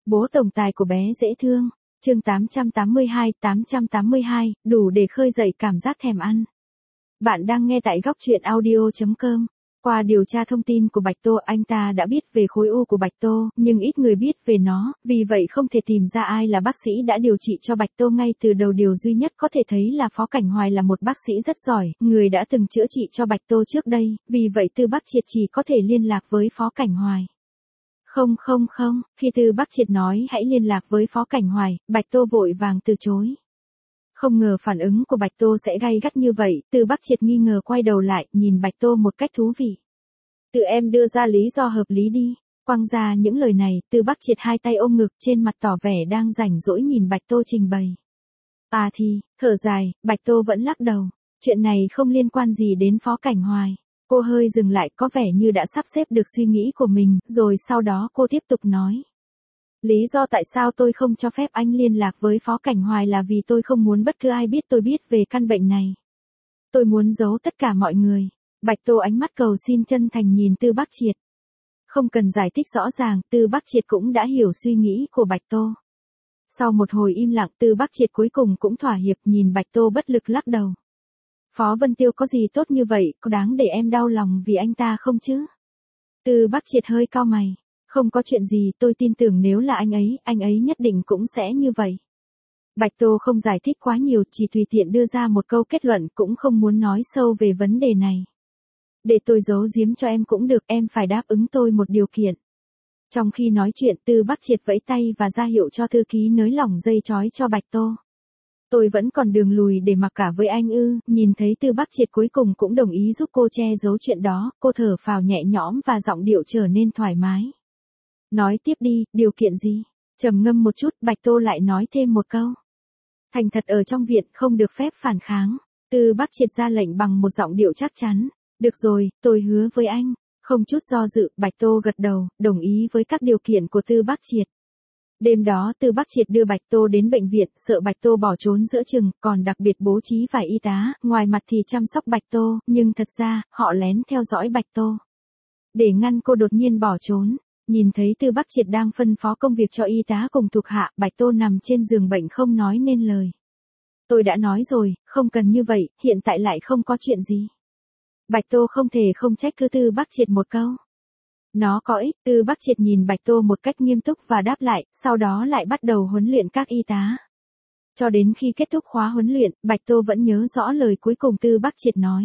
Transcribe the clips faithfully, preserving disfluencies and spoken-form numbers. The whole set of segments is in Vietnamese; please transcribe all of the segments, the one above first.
Bố tổng tài của bé dễ thương. Chương tám trăm tám mươi hai, tám trăm tám mươi hai, đủ để khơi dậy cảm giác thèm ăn. Bạn đang nghe tại góc truyện audio chấm com. Qua điều tra thông tin của Bạch Tô, anh ta đã biết về khối u của Bạch Tô, nhưng ít người biết về nó, vì vậy không thể tìm ra ai là bác sĩ đã điều trị cho Bạch Tô ngay từ đầu. Điều duy nhất có thể thấy là Phó Cảnh Hoài là một bác sĩ rất giỏi, người đã từng chữa trị cho Bạch Tô trước đây, vì vậy Tư Bắc Triệt chỉ có thể liên lạc với Phó Cảnh Hoài. Không không không, khi Tư Bắc Triệt nói hãy liên lạc với Phó Cảnh Hoài, Bạch Tô vội vàng từ chối. Không ngờ phản ứng của Bạch Tô sẽ gay gắt như vậy, Tư Bắc Triệt nghi ngờ quay đầu lại, nhìn Bạch Tô một cách thú vị. Tự em đưa ra lý do hợp lý đi. Quăng ra những lời này, Tư Bắc Triệt hai tay ôm ngực, trên mặt tỏ vẻ đang rảnh rỗi nhìn Bạch Tô trình bày. À thì, thở dài, Bạch Tô vẫn lắc đầu. Chuyện này không liên quan gì đến Phó Cảnh Hoài. Cô hơi dừng lại, có vẻ như đã sắp xếp được suy nghĩ của mình, rồi sau đó cô tiếp tục nói. Lý do tại sao tôi không cho phép anh liên lạc với Phó Cảnh Hoài là vì tôi không muốn bất cứ ai biết tôi biết về căn bệnh này. Tôi muốn giấu tất cả mọi người. Bạch Tô ánh mắt cầu xin chân thành nhìn Tư Bắc Triệt. Không cần giải thích rõ ràng, Tư Bắc Triệt cũng đã hiểu suy nghĩ của Bạch Tô. Sau một hồi im lặng, Tư Bắc Triệt cuối cùng cũng thỏa hiệp, nhìn Bạch Tô bất lực lắc đầu. Phó Vân Tiêu có gì tốt như vậy, có đáng để em đau lòng vì anh ta không chứ? Tư Bắc Triệt hơi cau mày. Không có chuyện gì, tôi tin tưởng nếu là anh ấy, anh ấy nhất định cũng sẽ như vậy. Bạch Tô không giải thích quá nhiều, chỉ tùy tiện đưa ra một câu kết luận, cũng không muốn nói sâu về vấn đề này. Để tôi giấu giếm cho em cũng được, em phải đáp ứng tôi một điều kiện. Trong khi nói chuyện, Tư Bắc Triệt vẫy tay và ra hiệu cho thư ký nới lỏng dây trói cho Bạch Tô. Tôi vẫn còn đường lùi để mặc cả với anh ư? Nhìn thấy Tư Bắc Triệt cuối cùng cũng đồng ý giúp cô che giấu chuyện đó, cô thở phào nhẹ nhõm và giọng điệu trở nên thoải mái. Nói tiếp đi, điều kiện gì? Trầm ngâm một chút, Bạch Tô lại nói thêm một câu. Thành thật ở trong viện, không được phép phản kháng. Tư Bắc Triệt ra lệnh bằng một giọng điệu chắc chắn. Được rồi, tôi hứa với anh. Không chút do dự, Bạch Tô gật đầu, đồng ý với các điều kiện của Tư Bắc Triệt. Đêm đó Tư Bắc Triệt đưa Bạch Tô đến bệnh viện, sợ Bạch Tô bỏ trốn giữa chừng, còn đặc biệt bố trí vài y tá, ngoài mặt thì chăm sóc Bạch Tô, nhưng thật ra, họ lén theo dõi Bạch Tô. Để ngăn cô đột nhiên bỏ trốn, nhìn thấy Tư Bắc Triệt đang phân phó công việc cho y tá cùng thuộc hạ, Bạch Tô nằm trên giường bệnh không nói nên lời. Tôi đã nói rồi, không cần như vậy, hiện tại lại không có chuyện gì. Bạch Tô không thể không trách cứ Tư Bắc Triệt một câu. Nó có ích. Tư Bắc Triệt nhìn Bạch Tô một cách nghiêm túc và đáp lại, sau đó lại bắt đầu huấn luyện các y tá. Cho đến khi kết thúc khóa huấn luyện, Bạch Tô vẫn nhớ rõ lời cuối cùng Tư Bắc Triệt nói.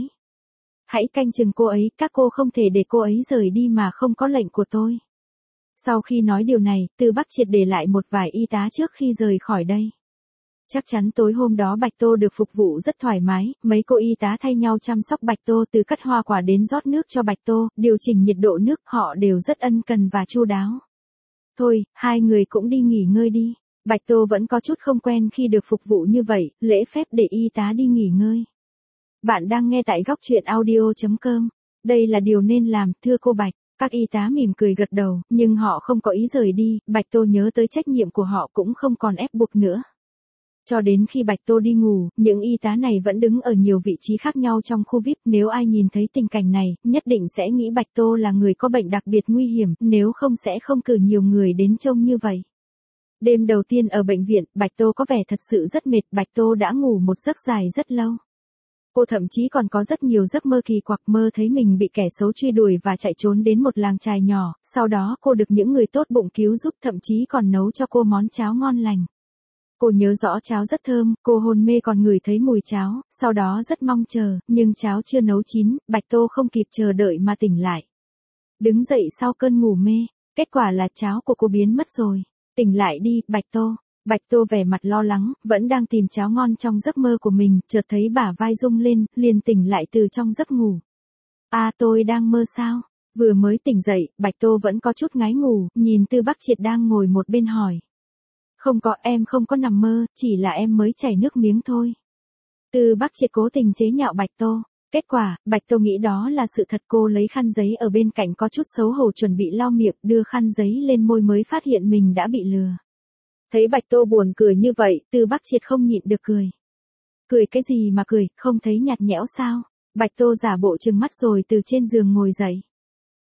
Hãy canh chừng cô ấy, các cô không thể để cô ấy rời đi mà không có lệnh của tôi. Sau khi nói điều này, Tư Bắc Triệt để lại một vài y tá trước khi rời khỏi đây. Chắc chắn tối hôm đó Bạch Tô được phục vụ rất thoải mái, mấy cô y tá thay nhau chăm sóc Bạch Tô, từ cắt hoa quả đến rót nước cho Bạch Tô, điều chỉnh nhiệt độ nước, họ đều rất ân cần và chu đáo. Thôi, hai người cũng đi nghỉ ngơi đi. Bạch Tô vẫn có chút không quen khi được phục vụ như vậy, lễ phép để y tá đi nghỉ ngơi. Bạn đang nghe tại góc truyện audio chấm com. Đây là điều nên làm, thưa cô Bạch. Các y tá mỉm cười gật đầu, nhưng họ không có ý rời đi, Bạch Tô nhớ tới trách nhiệm của họ cũng không còn ép buộc nữa. Cho đến khi Bạch Tô đi ngủ, những y tá này vẫn đứng ở nhiều vị trí khác nhau trong khu vi ai pi, nếu ai nhìn thấy tình cảnh này, nhất định sẽ nghĩ Bạch Tô là người có bệnh đặc biệt nguy hiểm, nếu không sẽ không cử nhiều người đến trông như vậy. Đêm đầu tiên ở bệnh viện, Bạch Tô có vẻ thật sự rất mệt, Bạch Tô đã ngủ một giấc dài rất lâu. Cô thậm chí còn có rất nhiều giấc mơ kỳ quặc, mơ thấy mình bị kẻ xấu truy đuổi và chạy trốn đến một làng chài nhỏ, sau đó cô được những người tốt bụng cứu giúp, thậm chí còn nấu cho cô món cháo ngon lành. Cô nhớ rõ cháo rất thơm, cô hôn mê còn ngửi thấy mùi cháo, sau đó rất mong chờ, nhưng cháo chưa nấu chín, Bạch Tô không kịp chờ đợi mà tỉnh lại. Đứng dậy sau cơn ngủ mê, kết quả là cháo của cô biến mất rồi. Tỉnh lại đi, Bạch Tô. Bạch Tô vẻ mặt lo lắng, vẫn đang tìm cháo ngon trong giấc mơ của mình, chợt thấy bả vai rung lên, liền tỉnh lại từ trong giấc ngủ. À, tôi đang mơ sao? Vừa mới tỉnh dậy, Bạch Tô vẫn có chút ngái ngủ, nhìn Tư Bắc Triệt đang ngồi một bên hỏi. Không có, em không có nằm mơ, chỉ là em mới chảy nước miếng thôi. Tư Bắc Triệt cố tình chế nhạo Bạch Tô. Kết quả, Bạch Tô nghĩ đó là sự thật. Cô lấy khăn giấy ở bên cạnh có chút xấu hổ chuẩn bị lau miệng, đưa khăn giấy lên môi mới phát hiện mình đã bị lừa. Thấy Bạch Tô buồn cười như vậy, Tư Bắc Triệt không nhịn được cười. Cười cái gì mà cười, không thấy nhạt nhẽo sao? Bạch Tô giả bộ trừng mắt rồi từ trên giường ngồi dậy.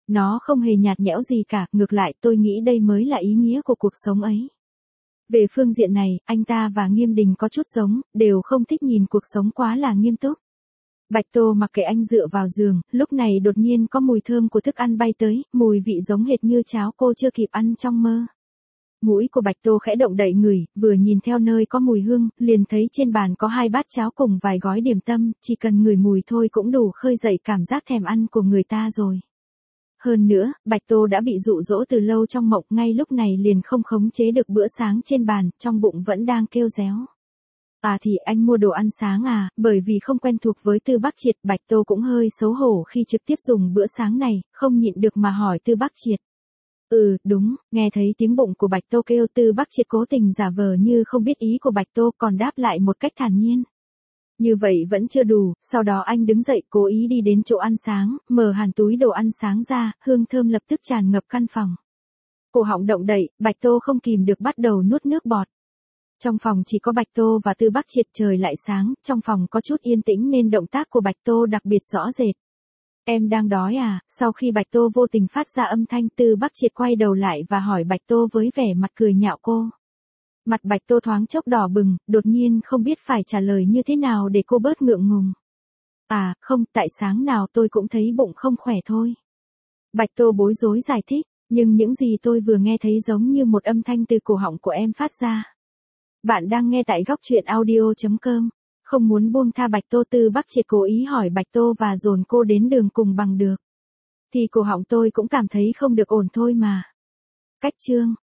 Nó không hề nhạt nhẽo gì cả, ngược lại tôi nghĩ đây mới là ý nghĩa của cuộc sống ấy. Về phương diện này, anh ta và Nghiêm Đình có chút giống, đều không thích nhìn cuộc sống quá là nghiêm túc. Bạch Tô mặc kệ anh dựa vào giường, lúc này đột nhiên có mùi thơm của thức ăn bay tới, mùi vị giống hệt như cháo cô chưa kịp ăn trong mơ. Mũi của Bạch Tô khẽ động đậy ngửi, vừa nhìn theo nơi có mùi hương, liền thấy trên bàn có hai bát cháo cùng vài gói điểm tâm, chỉ cần ngửi mùi thôi cũng đủ khơi dậy cảm giác thèm ăn của người ta rồi. Hơn nữa, Bạch Tô đã bị dụ dỗ từ lâu trong mộng, ngay lúc này liền không khống chế được bữa sáng trên bàn, trong bụng vẫn đang kêu réo. À thì anh mua đồ ăn sáng à, bởi vì không quen thuộc với Tư Bắc Triệt, Bạch Tô cũng hơi xấu hổ khi trực tiếp dùng bữa sáng này, không nhịn được mà hỏi Tư Bắc Triệt. Ừ, đúng, nghe thấy tiếng bụng của Bạch Tô kêu, Tư Bắc Triệt cố tình giả vờ như không biết ý của Bạch Tô, còn đáp lại một cách thản nhiên. Như vậy vẫn chưa đủ, sau đó anh đứng dậy cố ý đi đến chỗ ăn sáng, mở hẳn túi đồ ăn sáng ra, hương thơm lập tức tràn ngập căn phòng. Cổ họng động đậy, Bạch Tô không kìm được bắt đầu nuốt nước bọt. Trong phòng chỉ có Bạch Tô và Tư Bắc Triệt, trời lại sáng, trong phòng có chút yên tĩnh nên động tác của Bạch Tô đặc biệt rõ rệt. Em đang đói à? Sau khi Bạch Tô vô tình phát ra âm thanh, Tư Bắc Triệt quay đầu lại và hỏi Bạch Tô với vẻ mặt cười nhạo cô. Mặt Bạch Tô thoáng chốc đỏ bừng, đột nhiên không biết phải trả lời như thế nào để cô bớt ngượng ngùng. À, không, tại sáng nào tôi cũng thấy bụng không khỏe thôi. Bạch Tô bối rối giải thích, nhưng những gì tôi vừa nghe thấy giống như một âm thanh từ cổ họng của em phát ra. Bạn đang nghe tại góc truyện audio chấm com. Không muốn buông tha Bạch Tô, Tư Bắc Triệt cố ý hỏi Bạch Tô và dồn cô đến đường cùng bằng được. Thì cổ họng tôi cũng cảm thấy không được ổn thôi mà. Cách chương